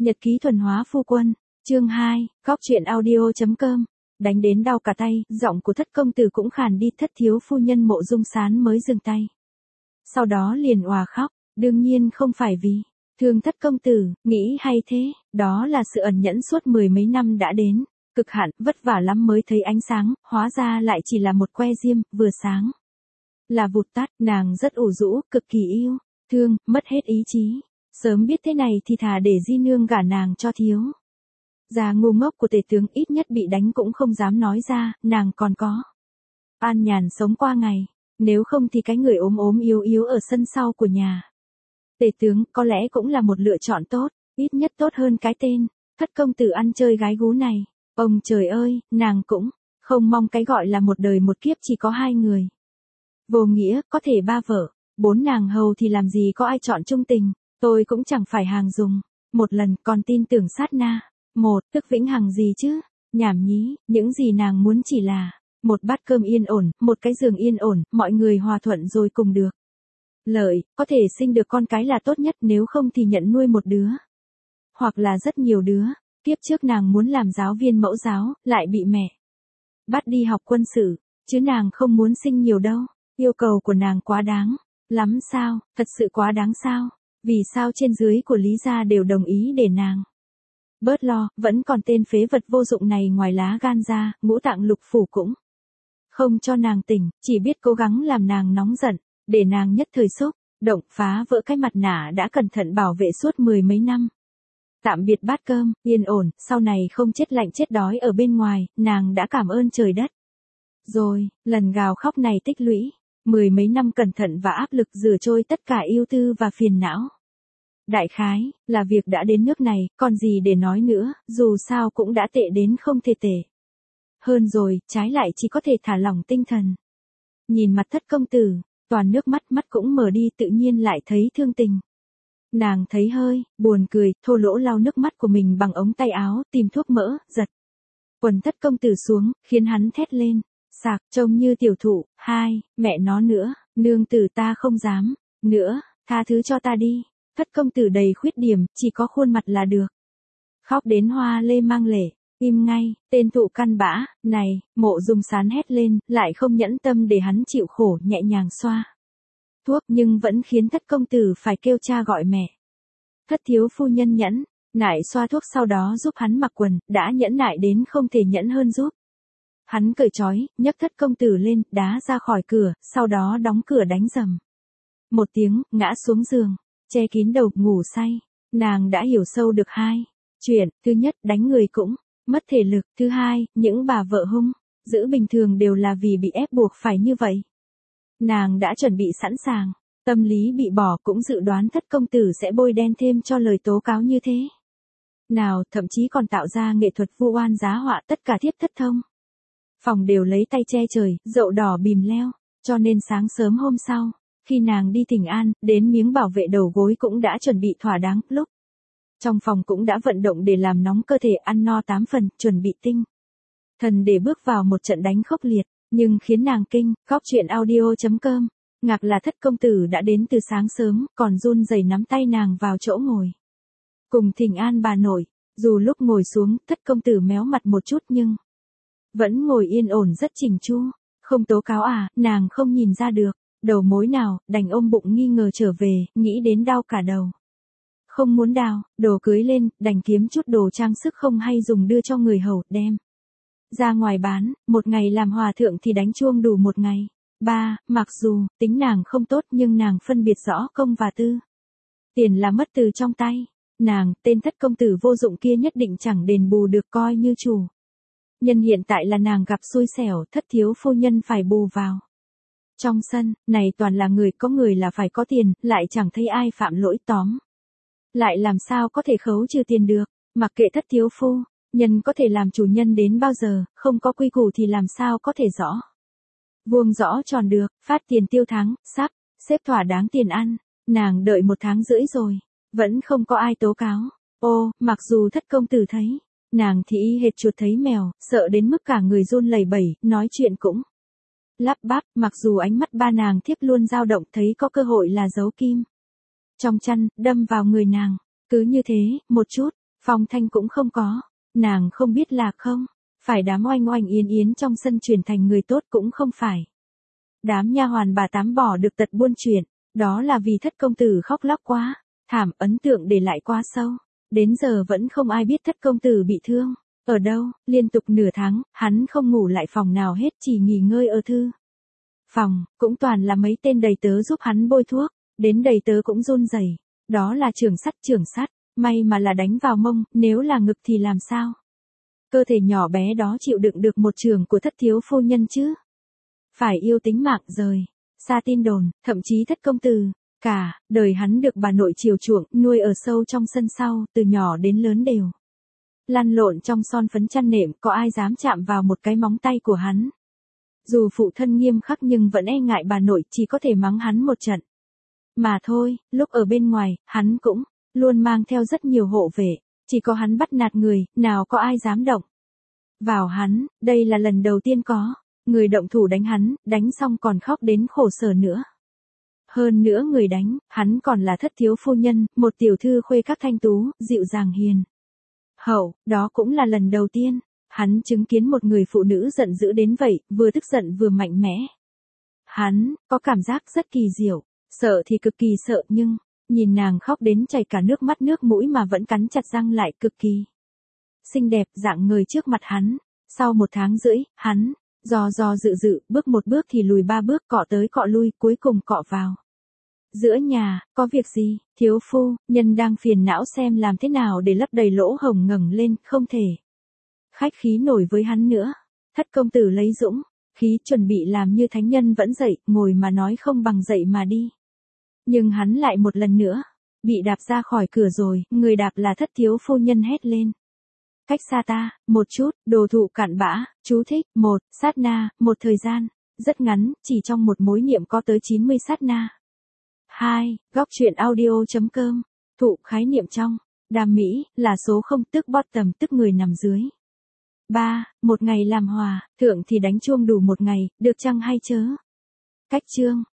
Nhật ký thuần hóa phu quân, chương 2, góc truyện audio.com. Đánh đến đau cả tay, giọng của thất công tử cũng khàn đi. Thất thiếu phu nhân Mộ Dung Sán mới dừng tay. Sau đó liền òa khóc, đương nhiên không phải vì thương thất công tử, nghĩ hay thế, đó là sự ẩn nhẫn suốt mười mấy năm đã đến, cực hạn, vất vả lắm mới thấy ánh sáng, hóa ra lại chỉ là một que diêm, vừa sáng là vụt tắt. Nàng rất ủ rũ, cực kỳ yêu thương, mất hết ý chí. Sớm biết thế này thì thà để di nương gả nàng cho thiếu già ngu ngốc của tể tướng, ít nhất bị đánh cũng không dám nói ra, nàng còn có an nhàn sống qua ngày, nếu không thì cái người ốm ốm yếu yếu ở sân sau của nhà tể tướng có lẽ cũng là một lựa chọn tốt, ít nhất tốt hơn cái tên thất công tử ăn chơi gái gú này. Ông trời ơi, nàng cũng không mong cái gọi là một đời một kiếp chỉ có hai người vô nghĩa, có thể ba vợ bốn nàng hầu thì làm gì có ai chọn chung tình. Tôi cũng chẳng phải hàng dùng một lần, còn tin tưởng sát na một tức vĩnh hằng gì chứ, nhảm nhí. Những gì nàng muốn chỉ là một bát cơm yên ổn, một cái giường yên ổn, mọi người hòa thuận rồi cùng được lợi, có thể sinh được con cái là tốt nhất, nếu không thì nhận nuôi một đứa hoặc là rất nhiều đứa. Kiếp trước nàng muốn làm giáo viên mẫu giáo, lại bị mẹ bắt đi học quân sự, chứ nàng không muốn sinh nhiều đâu. Yêu cầu của nàng quá đáng lắm sao, thật sự quá đáng sao? Vì sao trên dưới của Lý gia đều đồng ý để nàng bớt lo, vẫn còn tên phế vật vô dụng này ngoài lá gan ra, ngũ tạng lục phủ cũng không cho nàng tỉnh, chỉ biết cố gắng làm nàng nóng giận, để nàng nhất thời xúc động phá vỡ cái mặt nạ đã cẩn thận bảo vệ suốt mười mấy năm. Tạm biệt bát cơm, yên ổn, sau này không chết lạnh chết đói ở bên ngoài, nàng đã cảm ơn trời đất. Rồi, lần gào khóc này tích lũy mười mấy năm cẩn thận và áp lực rửa trôi tất cả ưu tư và phiền não. Đại khái, là việc đã đến nước này, còn gì để nói nữa, dù sao cũng đã tệ đến không thể tệ hơn rồi, trái lại chỉ có thể thả lỏng tinh thần. Nhìn mặt thất công tử, toàn nước mắt, mắt cũng mở đi, tự nhiên lại thấy thương tình. Nàng thấy hơi buồn cười, thô lỗ lau nước mắt của mình bằng ống tay áo, tìm thuốc mỡ, giật quần thất công tử xuống, khiến hắn thét lên, sạc, trông như tiểu thụ. Hai, mẹ nó nữa, nương tử ta không dám nữa, tha thứ cho ta đi. Thất công tử đầy khuyết điểm, chỉ có khuôn mặt là được khóc đến hoa lê mang lệ. Im ngay, tên thụ căn bã này. Mộ Dung Sán hét lên, lại không nhẫn tâm để hắn chịu khổ, nhẹ nhàng xoa thuốc, nhưng vẫn khiến thất công tử phải kêu cha gọi mẹ. Thất thiếu phu nhân nhẫn nại xoa thuốc, sau đó giúp hắn mặc quần, đã nhẫn nại đến không thể nhẫn hơn giúp hắn cởi trói, nhấc thất công tử lên, đá ra khỏi cửa, sau đó đóng cửa đánh rầm một tiếng, ngã xuống giường, che kín đầu, ngủ say. Nàng đã hiểu sâu được hai chuyện, thứ nhất, đánh người cũng mất thể lực, thứ hai, những bà vợ hung dữ bình thường đều là vì bị ép buộc phải như vậy. Nàng đã chuẩn bị sẵn sàng, tâm lý bị bỏ, cũng dự đoán thất công tử sẽ bôi đen thêm cho lời tố cáo như thế nào, thậm chí còn tạo ra nghệ thuật vu oan giá họa. Tất cả thiếp thất thông phòng đều lấy tay che trời, dậu đỏ bìm leo, cho nên sáng sớm hôm sau, khi nàng đi thỉnh an, đến miếng bảo vệ đầu gối cũng đã chuẩn bị thỏa đáng, lúc trong phòng cũng đã vận động để làm nóng cơ thể, ăn no 8 phần, chuẩn bị tinh thần để bước vào một trận đánh khốc liệt. Nhưng khiến nàng kinh, góc truyện audio.com, ngạc là thất công tử đã đến từ sáng sớm, còn run rẩy nắm tay nàng vào chỗ ngồi cùng thỉnh an bà nội. Dù lúc ngồi xuống, thất công tử méo mặt một chút nhưng vẫn ngồi yên ổn rất chỉnh chu. Không tố cáo à, nàng không nhìn ra được đầu mối nào, đành ôm bụng nghi ngờ trở về, nghĩ đến đau cả đầu. Không muốn đào đồ cưới lên, đành kiếm chút đồ trang sức không hay dùng đưa cho người hầu, đem ra ngoài bán, một ngày làm hòa thượng thì đánh chuông đủ một ngày. Ba, mặc dù tính nàng không tốt nhưng nàng phân biệt rõ công và tư. Tiền là mất từ trong tay nàng, tên thất công tử vô dụng kia nhất định chẳng đền bù được, coi như chủ nhân hiện tại là nàng gặp xui xẻo, thất thiếu phu nhân phải bù vào. Trong sân này toàn là người, có người là phải có tiền, lại chẳng thấy ai phạm lỗi, tóm lại làm sao có thể khấu trừ tiền được. Mặc kệ thất thiếu phu nhân có thể làm chủ nhân đến bao giờ, không có quy củ thì làm sao có thể rõ vuông rõ tròn được. Phát tiền tiêu tháng, sắp xếp thỏa đáng tiền ăn. Nàng đợi 1 tháng rưỡi rồi, vẫn không có ai tố cáo. Ô, mặc dù thất công tử thấy nàng thì y hệt chuột thấy mèo, sợ đến mức cả người run lẩy bẩy, nói chuyện cũng lắp bắp. Mặc dù ánh mắt ba nàng thiếp luôn dao động, thấy có cơ hội là giấu kim trong chăn, đâm vào người nàng. Cứ như thế, một chút Phong thanh cũng không có, nàng không biết là không, phải đám oanh oanh yến yến trong sân chuyển thành người tốt cũng không phải. Đám nha hoàn bà tám bỏ được tật buôn chuyện, đó là vì thất công tử khóc lóc quá, thảm ấn tượng để lại quá sâu, đến giờ vẫn không ai biết thất công tử bị thương, ở đâu, liên tục nửa tháng, hắn không ngủ lại phòng nào hết chỉ nghỉ ngơi ở thư. Phòng, cũng toàn là mấy tên đầy tớ giúp hắn bôi thuốc, đến đầy tớ cũng run rẩy, đó là trưởng sắt, may mà là đánh vào mông, nếu là ngực thì làm sao? Cơ thể nhỏ bé đó chịu đựng được một trường của thất thiếu phu nhân chứ? Phải yêu tính mạng rời. Xa tin đồn, thậm chí thất công tử, cả đời hắn được bà nội chiều chuộng, nuôi ở sâu trong sân sau, từ nhỏ đến lớn đều. Lăn lộn trong son phấn chăn nệm, có ai dám chạm vào một cái móng tay của hắn. Dù phụ thân nghiêm khắc nhưng vẫn e ngại bà nội, chỉ có thể mắng hắn một trận. Mà thôi, lúc ở bên ngoài, hắn cũng luôn mang theo rất nhiều hộ vệ, chỉ có hắn bắt nạt người, nào có ai dám động vào hắn, đây là lần đầu tiên có người động thủ đánh hắn, đánh xong còn khóc đến khổ sở nữa. Hơn nữa người đánh, hắn còn là thất thiếu phu nhân, một tiểu thư khuê các thanh tú, dịu dàng hiền hậu, đó cũng là lần đầu tiên hắn chứng kiến một người phụ nữ giận dữ đến vậy, vừa tức giận vừa mạnh mẽ. Hắn có cảm giác rất kỳ diệu, sợ thì cực kỳ sợ nhưng nhìn nàng khóc đến chảy cả nước mắt nước mũi mà vẫn cắn chặt răng lại cực kỳ xinh đẹp dạng người trước mặt hắn. Sau 1 tháng rưỡi, hắn do dự, bước 1 bước thì lùi 3 bước, cọ tới cọ lui, cuối cùng cọ vào giữa nhà. Có việc gì, thiếu phu nhân đang phiền não xem làm thế nào để lấp đầy lỗ hổng, ngẩng lên, không thể khách khí nổi với hắn nữa. Thất công tử lấy dũng khí chuẩn bị làm như thánh nhân vẫn dậy, ngồi mà nói không bằng dậy mà đi. Nhưng hắn lại một lần nữa bị đạp ra khỏi cửa rồi, người đạp là thất thiếu phu nhân hét lên. Cách xa ta, một chút, đồ thụ cặn bã, chú thích, 1, sát na, một thời gian, rất ngắn, chỉ trong một mối niệm có tới 90 sát na. 2, góc truyện audio.com, thụ khái niệm trong, đam mỹ, là số 0 tức bottom tức người nằm dưới. 3, một ngày làm hòa, thượng thì đánh chuông đủ một ngày, được chăng hay chớ? Cách chương.